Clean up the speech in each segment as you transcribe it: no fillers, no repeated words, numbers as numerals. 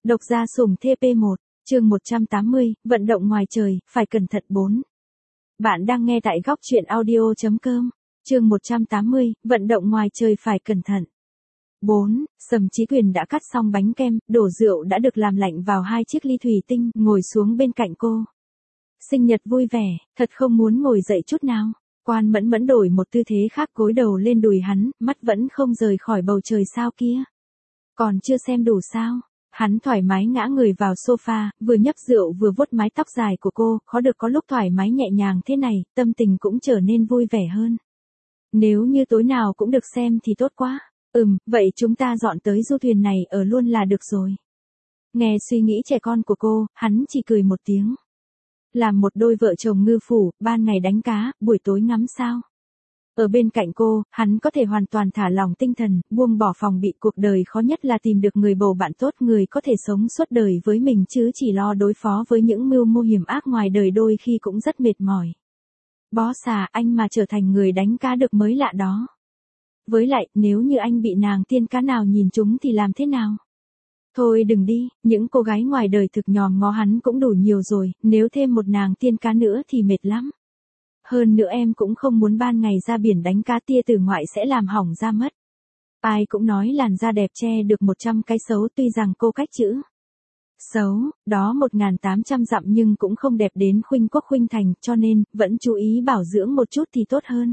Độc gia sủng TP1, chương 180, vận động ngoài trời, phải cẩn thận 4. Bạn đang nghe tại góc truyện audio.com, chương 180, vận động ngoài trời phải cẩn thận. 4. Sầm Chí Quyền đã cắt xong bánh kem, đổ rượu đã được làm lạnh vào 2 chiếc ly thủy tinh, ngồi xuống bên cạnh cô. Sinh nhật vui vẻ, thật không muốn ngồi dậy chút nào. Quan Mẫn Mẫn đổi một tư thế khác, gối đầu lên đùi hắn, mắt vẫn không rời khỏi bầu trời sao kia. Còn chưa xem đủ sao? Hắn thoải mái ngã người vào sofa, vừa nhấp rượu vừa vuốt mái tóc dài của cô, khó được có lúc thoải mái nhẹ nhàng thế này, tâm tình cũng trở nên vui vẻ hơn. Nếu như tối nào cũng được xem thì tốt quá. Vậy chúng ta dọn tới du thuyền này ở luôn là được rồi. Nghe suy nghĩ trẻ con của cô, hắn chỉ cười một tiếng. Làm một đôi vợ chồng ngư phủ, ban ngày đánh cá, buổi tối ngắm sao. Ở bên cạnh cô, hắn có thể hoàn toàn thả lỏng tinh thần, buông bỏ phòng bị. Cuộc đời khó nhất là tìm được người bầu bạn tốt, người có thể sống suốt đời với mình chứ chỉ lo đối phó với những mưu mô hiểm ác ngoài đời đôi khi cũng rất mệt mỏi. Bó xà, anh mà trở thành người đánh cá được mới lạ đó. Với lại, nếu như anh bị nàng tiên cá nào nhìn trúng thì làm thế nào? Thôi đừng đi, những cô gái ngoài đời thực nhòm ngó hắn cũng đủ nhiều rồi, nếu thêm một nàng tiên cá nữa thì mệt lắm. Hơn nữa em cũng không muốn ban ngày ra biển đánh cá, tia tử ngoại sẽ làm hỏng da mất. Ai cũng nói làn da đẹp che được 100 cái xấu, tuy rằng cô cách chữ xấu, đó 1.800 dặm nhưng cũng không đẹp đến khuynh quốc khuynh thành, cho nên, vẫn chú ý bảo dưỡng một chút thì tốt hơn.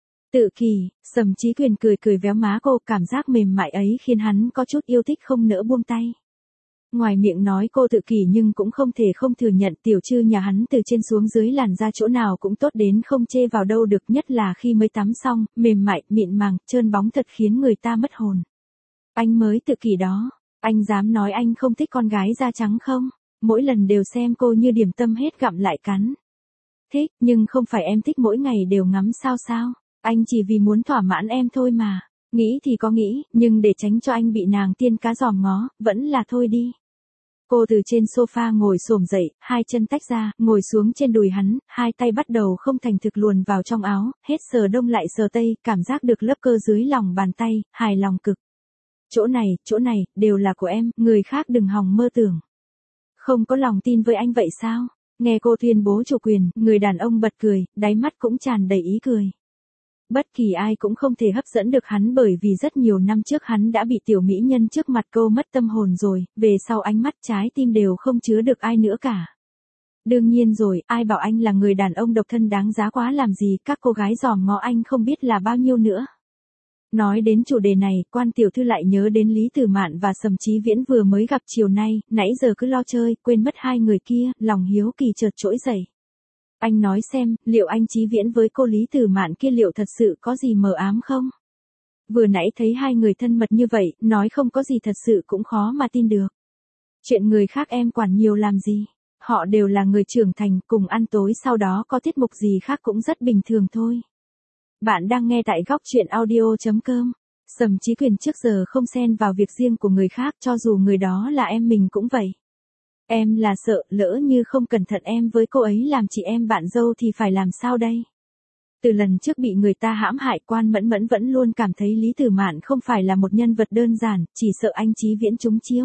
Tự kỷ, Sầm Chí Quyền cười cười véo má cô, cảm giác mềm mại ấy khiến hắn có chút yêu thích không nỡ buông tay. Ngoài miệng nói cô tự kỷ nhưng cũng không thể không thừa nhận tiểu trư nhà hắn từ trên xuống dưới làn da chỗ nào cũng tốt đến không chê vào đâu được, nhất là khi mới tắm xong, mềm mại, mịn màng, trơn bóng thật khiến người ta mất hồn. Anh mới tự kỷ đó, anh dám nói anh không thích con gái da trắng không? Mỗi lần đều xem cô như điểm tâm hết gặm lại cắn. Thích, nhưng không phải em thích mỗi ngày đều ngắm sao sao? Anh chỉ vì muốn thỏa mãn em thôi mà. Nghĩ thì có nghĩ, nhưng để tránh cho anh bị nàng tiên cá dòm ngó, vẫn là thôi đi. Cô từ trên sofa ngồi xổm dậy, hai chân tách ra, ngồi xuống trên đùi hắn, hai tay bắt đầu không thành thực luồn vào trong áo, hết sờ đông lại sờ tây, cảm giác được lớp cơ dưới lòng bàn tay, hài lòng cực. Chỗ này, đều là của em, người khác đừng hòng mơ tưởng. Không có lòng tin với anh vậy sao? Nghe cô tuyên bố chủ quyền, người đàn ông bật cười, đáy mắt cũng tràn đầy ý cười. Bất kỳ ai cũng không thể hấp dẫn được hắn, bởi vì rất nhiều năm trước hắn đã bị tiểu mỹ nhân trước mặt câu mất tâm hồn rồi, về sau ánh mắt trái tim đều không chứa được ai nữa cả. Đương nhiên rồi, ai bảo anh là người đàn ông độc thân đáng giá quá làm gì, các cô gái dòm ngó anh không biết là bao nhiêu nữa. Nói đến chủ đề này, quan tiểu thư lại nhớ đến Lý Tử Mạn và Sầm Chí Viễn vừa mới gặp chiều nay, nãy giờ cứ lo chơi, quên mất hai người kia, lòng hiếu kỳ chợt trỗi dậy. Anh nói xem, liệu anh Chí Viễn với cô Lý Tử Mạn kia liệu thật sự có gì mờ ám không? Vừa nãy thấy hai người thân mật như vậy, nói không có gì thật sự cũng khó mà tin được. Chuyện người khác em quản nhiều làm gì? Họ đều là người trưởng thành, cùng ăn tối sau đó có tiết mục gì khác cũng rất bình thường thôi. Bạn đang nghe tại góc truyện audio.com. Sầm Chí Quyền trước giờ không xen vào việc riêng của người khác, cho dù người đó là em mình cũng vậy. Em là sợ, lỡ như không cẩn thận em với cô ấy làm chị em bạn dâu thì phải làm sao đây? Từ lần trước bị người ta hãm hại, Quan Mẫn Mẫn vẫn luôn cảm thấy Lý Tử Mạn không phải là một nhân vật đơn giản, chỉ sợ anh Chí Viễn trúng chiêu.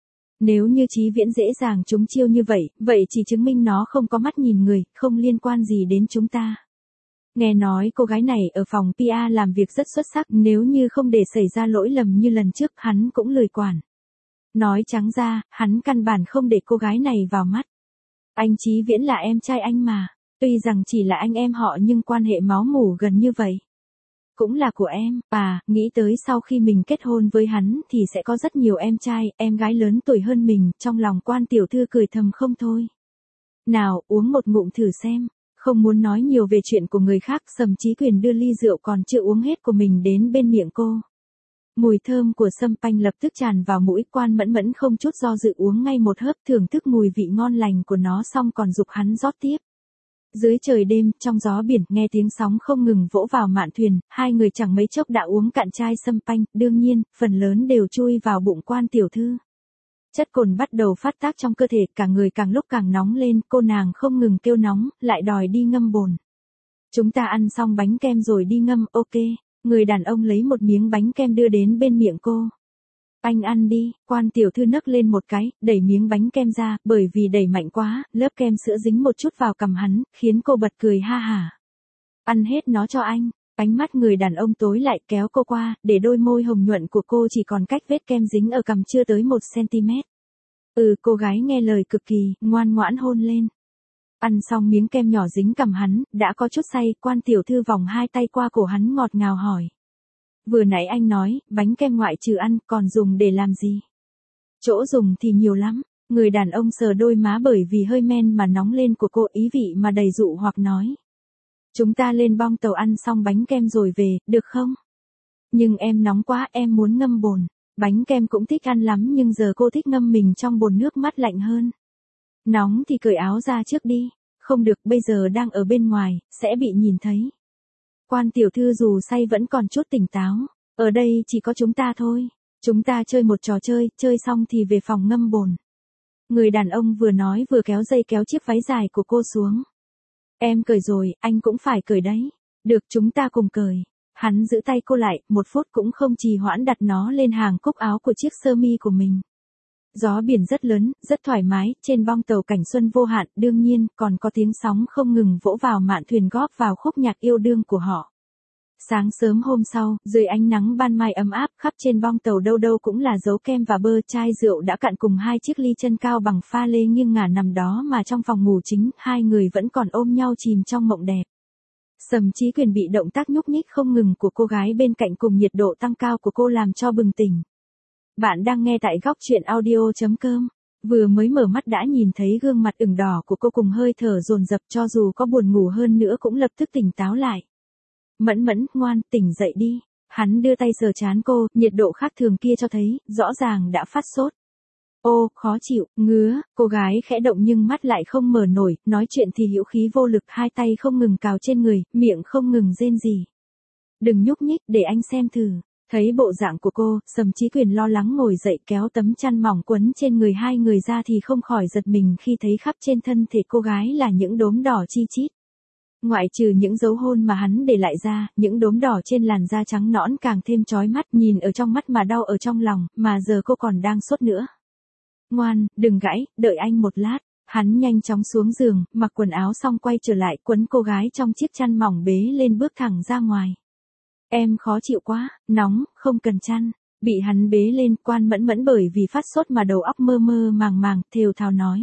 Nếu như Chí Viễn dễ dàng trúng chiêu như vậy chỉ chứng minh nó không có mắt nhìn người, không liên quan gì đến chúng ta. Nghe nói cô gái này ở phòng PR làm việc rất xuất sắc, nếu như không để xảy ra lỗi lầm như lần trước hắn cũng lười quản. Nói trắng ra, hắn căn bản không để cô gái này vào mắt. Anh Chí Viễn là em trai anh mà, tuy rằng chỉ là anh em họ nhưng quan hệ máu mủ gần như vậy. Cũng là của em, nghĩ tới sau khi mình kết hôn với hắn thì sẽ có rất nhiều em trai, em gái lớn tuổi hơn mình, trong lòng quan tiểu thư cười thầm không thôi. Nào, uống một ngụm thử xem. Không muốn nói nhiều về chuyện của người khác, Sầm Chí Quyền đưa ly rượu còn chưa uống hết của mình đến bên miệng cô. Mùi thơm của sâm panh lập tức tràn vào mũi, Quan Mẫn Mẫn không chút do dự uống ngay một hớp, thưởng thức mùi vị ngon lành của nó xong còn giục hắn rót tiếp. Dưới trời đêm, trong gió biển, nghe tiếng sóng không ngừng vỗ vào mạn thuyền, hai người chẳng mấy chốc đã uống cạn chai sâm panh, đương nhiên, phần lớn đều chui vào bụng quan tiểu thư. Chất cồn bắt đầu phát tác trong cơ thể, cả người càng lúc càng nóng lên, cô nàng không ngừng kêu nóng, lại đòi đi ngâm bồn. Chúng ta ăn xong bánh kem rồi đi ngâm, ok. Người đàn ông lấy một miếng bánh kem đưa đến bên miệng cô. Anh ăn đi, quan tiểu thư nấc lên một cái, đẩy miếng bánh kem ra, bởi vì đẩy mạnh quá, lớp kem sữa dính một chút vào cằm hắn, khiến cô bật cười ha hả. Ăn hết nó cho anh. Ánh mắt người đàn ông tối lại kéo cô qua, để đôi môi hồng nhuận của cô chỉ còn cách vết kem dính ở cằm chưa tới 1 cm. Cô gái nghe lời cực kỳ, ngoan ngoãn hôn lên. Ăn xong miếng kem nhỏ dính cằm hắn, đã có chút say, quan tiểu thư vòng hai tay qua cổ hắn ngọt ngào hỏi. Vừa nãy anh nói, bánh kem ngoại trừ ăn, còn dùng để làm gì? Chỗ dùng thì nhiều lắm. Người đàn ông sờ đôi má bởi vì hơi men mà nóng lên của cô, ý vị mà đầy dụ hoặc nói. Chúng ta lên bong tàu ăn xong bánh kem rồi về, được không? Nhưng em nóng quá, em muốn ngâm bồn. Bánh kem cũng thích ăn lắm nhưng giờ cô thích ngâm mình trong bồn nước mát lạnh hơn. Nóng thì cởi áo ra trước đi. Không được, bây giờ đang ở bên ngoài, sẽ bị nhìn thấy. Quan tiểu thư dù say vẫn còn chút tỉnh táo. Ở đây chỉ có chúng ta thôi. Chúng ta chơi một trò chơi, chơi xong thì về phòng ngâm bồn. Người đàn ông vừa nói vừa kéo dây kéo chiếc váy dài của cô xuống. Em cởi rồi, anh cũng phải cởi đấy. Được, chúng ta cùng cởi. Hắn giữ tay cô lại, 1 phút cũng không trì hoãn đặt nó lên hàng cúc áo của chiếc sơ mi của mình. Gió biển rất lớn, rất thoải mái, trên bong tàu cảnh xuân vô hạn, đương nhiên, còn có tiếng sóng không ngừng vỗ vào mạn thuyền góp vào khúc nhạc yêu đương của họ. Sáng sớm hôm sau, dưới ánh nắng ban mai ấm áp, khắp trên bong tàu đâu đâu cũng là dấu kem và bơ, chai rượu đã cạn cùng 2 chiếc ly chân cao bằng pha lê nghiêng ngả nằm đó mà trong phòng ngủ chính, 2 người vẫn còn ôm nhau chìm trong mộng đẹp. Sầm Chí Quyền bị động tác nhúc nhích không ngừng của cô gái bên cạnh cùng nhiệt độ tăng cao của cô làm cho bừng tỉnh. Bạn đang nghe tại góc truyện audio.com. Vừa mới mở mắt đã nhìn thấy gương mặt ửng đỏ của cô cùng hơi thở dồn dập, cho dù có buồn ngủ hơn nữa cũng lập tức tỉnh táo lại. Mẫn Mẫn, ngoan, tỉnh dậy đi. Hắn đưa tay sờ trán cô, nhiệt độ khác thường kia cho thấy, rõ ràng đã phát sốt. Ô, khó chịu, ngứa, cô gái khẽ động nhưng mắt lại không mở nổi, nói chuyện thì hữu khí vô lực, 2 tay không ngừng cào trên người, miệng không ngừng rên rỉ. Đừng nhúc nhích, để anh xem thử. Thấy bộ dạng của cô, Sầm Chí Quyền lo lắng ngồi dậy kéo tấm chăn mỏng quấn trên người 2 người ra thì không khỏi giật mình khi thấy khắp trên thân thể cô gái là những đốm đỏ chi chít. Ngoại trừ những dấu hôn mà hắn để lại ra, những đốm đỏ trên làn da trắng nõn càng thêm chói mắt, nhìn ở trong mắt mà đau ở trong lòng, mà giờ cô còn đang sốt nữa. Ngoan, đừng gãy, đợi anh một lát. Hắn nhanh chóng xuống giường, mặc quần áo xong quay trở lại, quấn cô gái trong chiếc chăn mỏng bế lên bước thẳng ra ngoài. Em khó chịu quá, nóng, không cần chăn. Bị hắn bế lên, Quan Mẫn Mẫn bởi vì phát sốt mà đầu óc mơ mơ màng màng, thều thào nói.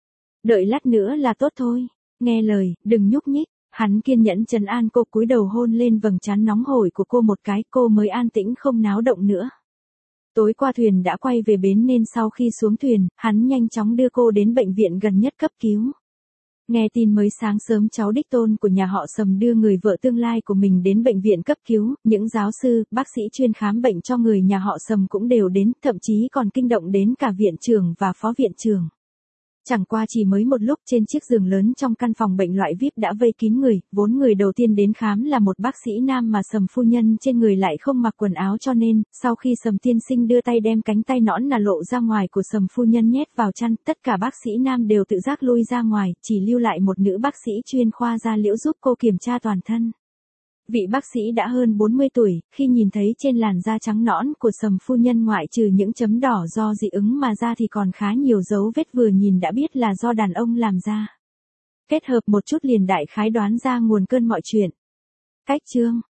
Đợi lát nữa là tốt thôi. Nghe lời, đừng nhúc nhích. Hắn kiên nhẫn trấn an cô, cúi đầu hôn lên vầng trán nóng hổi của cô một cái, cô mới an tĩnh không náo động nữa. Tối qua thuyền đã quay về bến nên sau khi xuống thuyền, hắn nhanh chóng đưa cô đến bệnh viện gần nhất cấp cứu. Nghe tin mới sáng sớm cháu đích tôn của nhà họ Sầm đưa người vợ tương lai của mình đến bệnh viện cấp cứu, những giáo sư, bác sĩ chuyên khám bệnh cho người nhà họ Sầm cũng đều đến, thậm chí còn kinh động đến cả viện trưởng và phó viện trưởng. Chẳng qua chỉ mới một lúc trên chiếc giường lớn trong căn phòng bệnh loại VIP đã vây kín người, vốn người đầu tiên đến khám là một bác sĩ nam mà Sầm phu nhân trên người lại không mặc quần áo cho nên, sau khi Sầm tiên sinh đưa tay đem cánh tay nõn nà lộ ra ngoài của Sầm phu nhân nhét vào chăn, tất cả bác sĩ nam đều tự giác lui ra ngoài, chỉ lưu lại một nữ bác sĩ chuyên khoa da liễu giúp cô kiểm tra toàn thân. Vị bác sĩ đã hơn 40 tuổi, khi nhìn thấy trên làn da trắng nõn của Sầm phu nhân ngoại trừ những chấm đỏ do dị ứng mà ra thì còn khá nhiều dấu vết vừa nhìn đã biết là do đàn ông làm ra. Kết hợp một chút liền đại khái đoán ra nguồn cơn mọi chuyện. Cách chương